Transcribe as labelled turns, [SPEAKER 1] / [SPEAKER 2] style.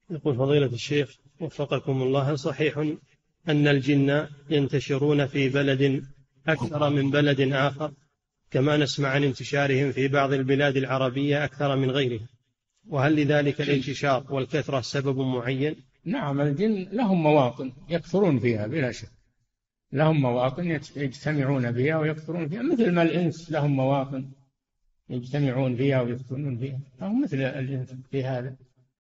[SPEAKER 1] يقول فضيلة الشيخ وفقكم الله، هل صحيح أن الجن ينتشرون في بلد أكثر من بلد آخر، كما نسمع عن انتشارهم في بعض البلاد العربية أكثر من غيرها؟ وهل لذلك الانتشار والكثرة سبب معين؟
[SPEAKER 2] نعم، الجن لهم مواطن يكثرون فيها بلا شك، لهم مواطن يجتمعون فيها ويكثرون فيها، مثل ما الإنس لهم مواطن يجتمعون فيها ويكثرون فيها، فهم مثل الإنس في هذا.